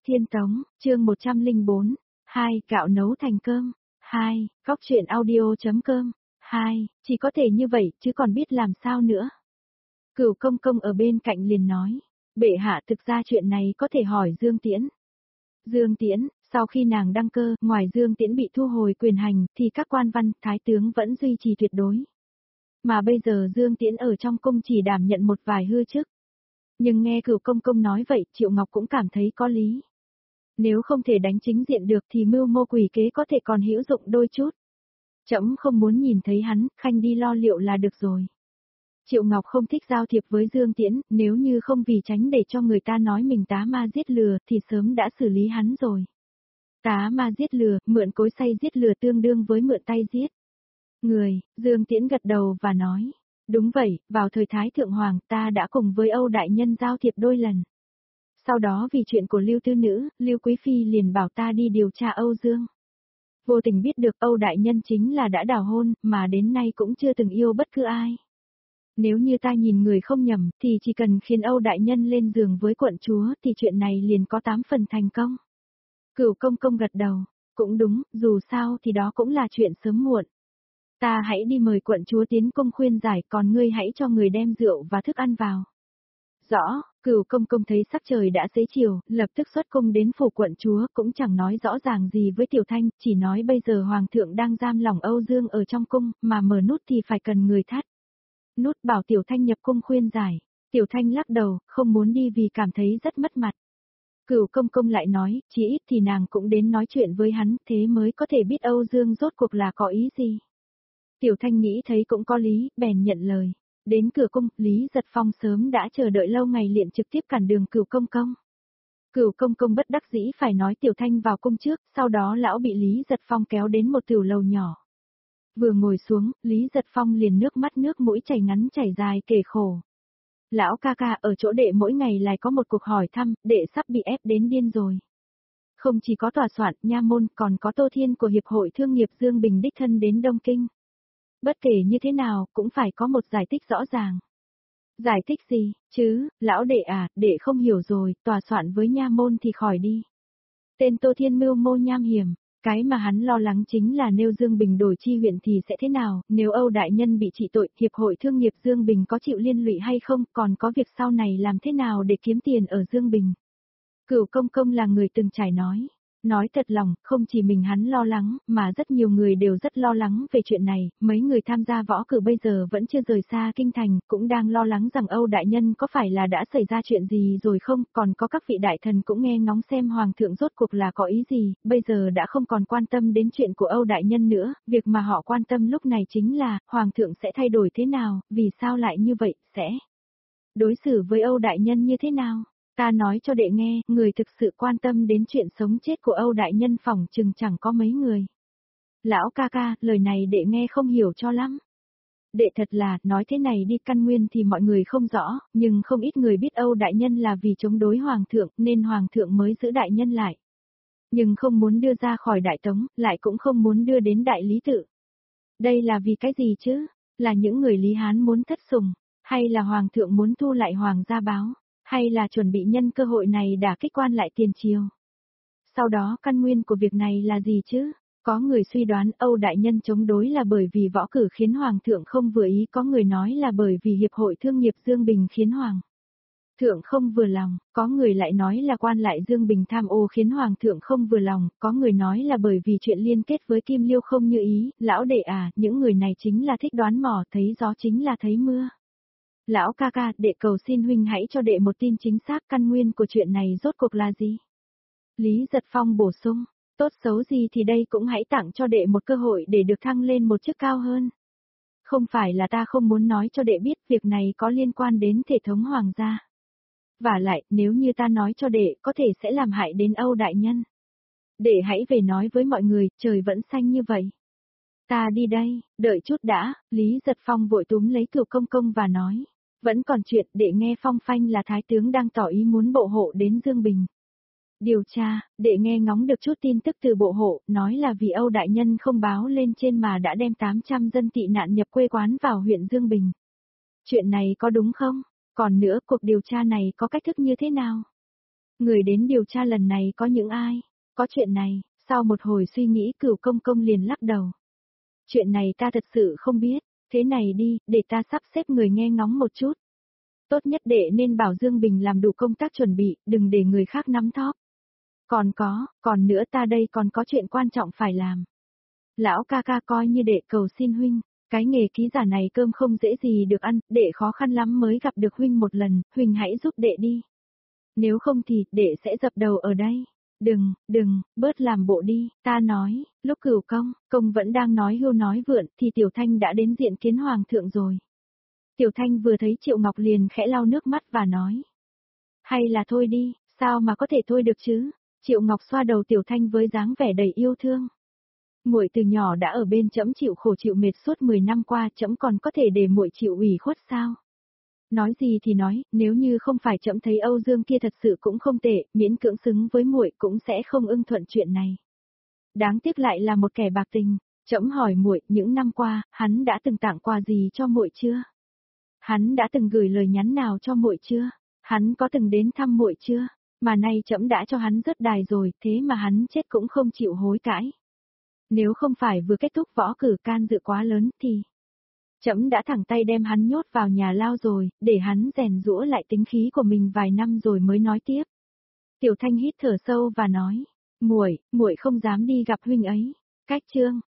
Thiên Tống, chương 104, 2, gạo nấu thành cơm, 2, góc truyện audio.com, 2, chỉ có thể như vậy chứ còn biết làm sao nữa. Cửu công công ở bên cạnh liền nói, bệ hạ thực ra chuyện này có thể hỏi Dương Tiễn. Dương Tiễn, sau khi nàng đăng cơ, ngoài Dương Tiễn bị thu hồi quyền hành, thì các quan văn, thái tướng vẫn duy trì tuyệt đối. Mà bây giờ Dương Tiễn ở trong cung chỉ đảm nhận một vài hư chức. Nhưng nghe Cửu công công nói vậy, Triệu Ngọc cũng cảm thấy có lý. Nếu không thể đánh chính diện được thì mưu mô quỷ kế có thể còn hữu dụng đôi chút. Trẫm không muốn nhìn thấy hắn, khanh đi lo liệu là được rồi. Triệu Ngọc không thích giao thiệp với Dương Tiễn, nếu như không vì tránh để cho người ta nói mình tá ma giết lừa thì sớm đã xử lý hắn rồi. Tá ma giết lừa, mượn cối xay giết lừa tương đương với mượn tay giết. Dương Tiễn gật đầu và nói, đúng vậy, vào thời Thái Thượng Hoàng ta đã cùng với Âu Đại Nhân giao thiệp đôi lần. Sau đó vì chuyện của Lưu Tư Nữ, Lưu Quý Phi liền bảo ta đi điều tra Âu Dương. Vô tình biết được Âu Đại Nhân chính là đã đào hôn, mà đến nay cũng chưa từng yêu bất cứ ai. Nếu như ta nhìn người không nhầm, thì chỉ cần khiến Âu Đại Nhân lên giường với quận chúa thì chuyện này liền có 8 phần thành công. Cửu công công gật đầu, cũng đúng, dù sao thì đó cũng là chuyện sớm muộn. Ta hãy đi mời quận chúa tiến cung khuyên giải, còn ngươi hãy cho người đem rượu và thức ăn vào. Rõ, Cửu công công thấy sắc trời đã xế chiều, lập tức xuất cung đến phủ quận chúa, cũng chẳng nói rõ ràng gì với Tiểu Thanh, chỉ nói bây giờ Hoàng thượng đang giam lỏng Âu Dương ở trong cung, mà mở nút thì phải cần người thắt. Nút bảo Tiểu Thanh nhập cung khuyên giải. Tiểu Thanh lắc đầu, không muốn đi vì cảm thấy rất mất mặt. Cửu công công lại nói, chỉ ít thì nàng cũng đến nói chuyện với hắn, thế mới có thể biết Âu Dương rốt cuộc là có ý gì. Tiểu Thanh nghĩ thấy cũng có lý, bèn nhận lời. Đến cửa cung, Lý Giật Phong sớm đã chờ đợi lâu ngày liền trực tiếp cản đường Cửu công công. Cửu công công bất đắc dĩ phải nói Tiểu Thanh vào cung trước, sau đó lão bị Lý Giật Phong kéo đến một tiểu lầu nhỏ. Vừa ngồi xuống, Lý Giật Phong liền nước mắt nước mũi chảy ngắn chảy dài kể khổ. Lão ca ca, ở chỗ đệ mỗi ngày lại có một cuộc hỏi thăm, đệ sắp bị ép đến điên rồi. Không chỉ có tòa soạn, nha môn, còn có Tô Thiên của Hiệp hội Thương nghiệp Dương Bình đích thân đến Đông Kinh. Bất kể như thế nào, cũng phải có một giải thích rõ ràng. Giải thích gì, chứ, lão đệ à, đệ không hiểu rồi, tòa soạn với nha môn thì khỏi đi. Tên Tô Thiên mưu mô nham hiểm. Cái mà hắn lo lắng chính là nếu Dương Bình đổi chi huyện thì sẽ thế nào, nếu Âu Đại Nhân bị trị tội, Hiệp hội Thương nghiệp Dương Bình có chịu liên lụy hay không, còn có việc sau này làm thế nào để kiếm tiền ở Dương Bình. Cửu công công là người từng trải nói thật lòng, không chỉ mình hắn lo lắng, mà rất nhiều người đều rất lo lắng về chuyện này, mấy người tham gia võ cử bây giờ vẫn chưa rời xa kinh thành, cũng đang lo lắng rằng Âu Đại Nhân có phải là đã xảy ra chuyện gì rồi không, còn có các vị đại thần cũng nghe ngóng xem Hoàng thượng rốt cuộc là có ý gì, bây giờ đã không còn quan tâm đến chuyện của Âu Đại Nhân nữa, việc mà họ quan tâm lúc này chính là, Hoàng thượng sẽ thay đổi thế nào, vì sao lại như vậy, sẽ đối xử với Âu Đại Nhân như thế nào. Ta nói cho đệ nghe, người thực sự quan tâm đến chuyện sống chết của Âu Đại Nhân phỏng chừng chẳng có mấy người. Lão ca ca, lời này đệ nghe không hiểu cho lắm. Đệ thật là, nói thế này đi, căn nguyên thì mọi người không rõ, nhưng không ít người biết Âu Đại Nhân là vì chống đối Hoàng thượng, nên Hoàng thượng mới giữ Đại Nhân lại. Nhưng không muốn đưa ra khỏi Đại Tống, lại cũng không muốn đưa đến Đại Lý Tự. Đây là vì cái gì chứ? Là những người Lý Hán muốn thất sủng, hay là Hoàng thượng muốn thu lại Hoàng gia báo? Hay là chuẩn bị nhân cơ hội này đả kích quan lại tiền triều? Sau đó căn nguyên của việc này là gì chứ? Có người suy đoán Âu Đại Nhân chống đối là bởi vì võ cử khiến Hoàng thượng không vừa ý, có người nói là bởi vì Hiệp hội Thương nghiệp Dương Bình khiến Hoàng thượng không vừa lòng, có người lại nói là quan lại Dương Bình tham ô khiến Hoàng thượng không vừa lòng, có người nói là bởi vì chuyện liên kết với Kim Liêu không như ý, lão đệ à, những người này chính là thích đoán mò, thấy gió chính là thấy mưa. Lão ca ca, đệ cầu xin huynh hãy cho đệ một tin chính xác, căn nguyên của chuyện này rốt cuộc là gì? Lý Giật Phong bổ sung, tốt xấu gì thì đây cũng hãy tặng cho đệ một cơ hội để được thăng lên một chức cao hơn. Không phải là ta không muốn nói cho đệ biết việc này có liên quan đến thể thống hoàng gia. Và lại, nếu như ta nói cho đệ, có thể sẽ làm hại đến Âu Đại Nhân. Đệ hãy về nói với mọi người, trời vẫn xanh như vậy. Ta đi đây, đợi chút đã, Lý Giật Phong vội túm lấy Cửu công công và nói. Vẫn còn chuyện, đệ nghe phong phanh là Thái tướng đang tỏ ý muốn bộ hộ đến Dương Bình. Điều tra, đệ nghe ngóng được chút tin tức từ bộ hộ, nói là vì Âu Đại Nhân không báo lên trên mà đã đem 800 dân tị nạn nhập quê quán vào huyện Dương Bình. Chuyện này có đúng không? Còn nữa, cuộc điều tra này có cách thức như thế nào? Người đến điều tra lần này có những ai? Có chuyện này, sau một hồi suy nghĩ Cửu Công Công liền lắc đầu. Chuyện này ta thật sự không biết, thế này đi, để ta sắp xếp người nghe ngóng một chút. Tốt nhất đệ nên bảo Dương Bình làm đủ công tác chuẩn bị, đừng để người khác nắm thóp. Còn nữa ta đây còn có chuyện quan trọng phải làm. Lão ca ca coi như đệ cầu xin huynh, cái nghề ký giả này cơm không dễ gì được ăn, đệ khó khăn lắm mới gặp được huynh một lần, huynh hãy giúp đệ đi. Nếu không thì, đệ sẽ dập đầu ở đây. Đừng, bớt làm bộ đi, ta nói, lúc Cửu công vẫn đang nói hưu nói vượn, thì Tiểu Thanh đã đến diện kiến Hoàng thượng rồi. Tiểu Thanh vừa thấy Triệu Ngọc liền khẽ lau nước mắt và nói. Hay là thôi đi, sao mà có thể thôi được chứ? Triệu Ngọc xoa đầu Tiểu Thanh với dáng vẻ đầy yêu thương. Muội từ nhỏ đã ở bên trẫm chịu khổ chịu mệt suốt 10 năm qua, trẫm còn có thể để muội chịu ủy khuất sao? Nói gì thì nói, nếu như không phải trẫm thấy Âu Dương kia thật sự cũng không tệ, miễn cưỡng xứng với muội cũng sẽ không ưng thuận chuyện này. Đáng tiếc lại là một kẻ bạc tình. Trẫm hỏi muội, những năm qua, hắn đã từng tặng quà gì cho muội chưa? Hắn đã từng gửi lời nhắn nào cho muội chưa? Hắn có từng đến thăm muội chưa? Mà nay trẫm đã cho hắn rớt đài rồi, thế mà hắn chết cũng không chịu hối cãi. Nếu không phải vừa kết thúc võ cử can dự quá lớn thì trẫm đã thẳng tay đem hắn nhốt vào nhà lao rồi, để hắn rèn giũa lại tính khí của mình vài năm rồi mới nói tiếp. Tiểu Thanh hít thở sâu và nói, muội không dám đi gặp huynh ấy. Cách chương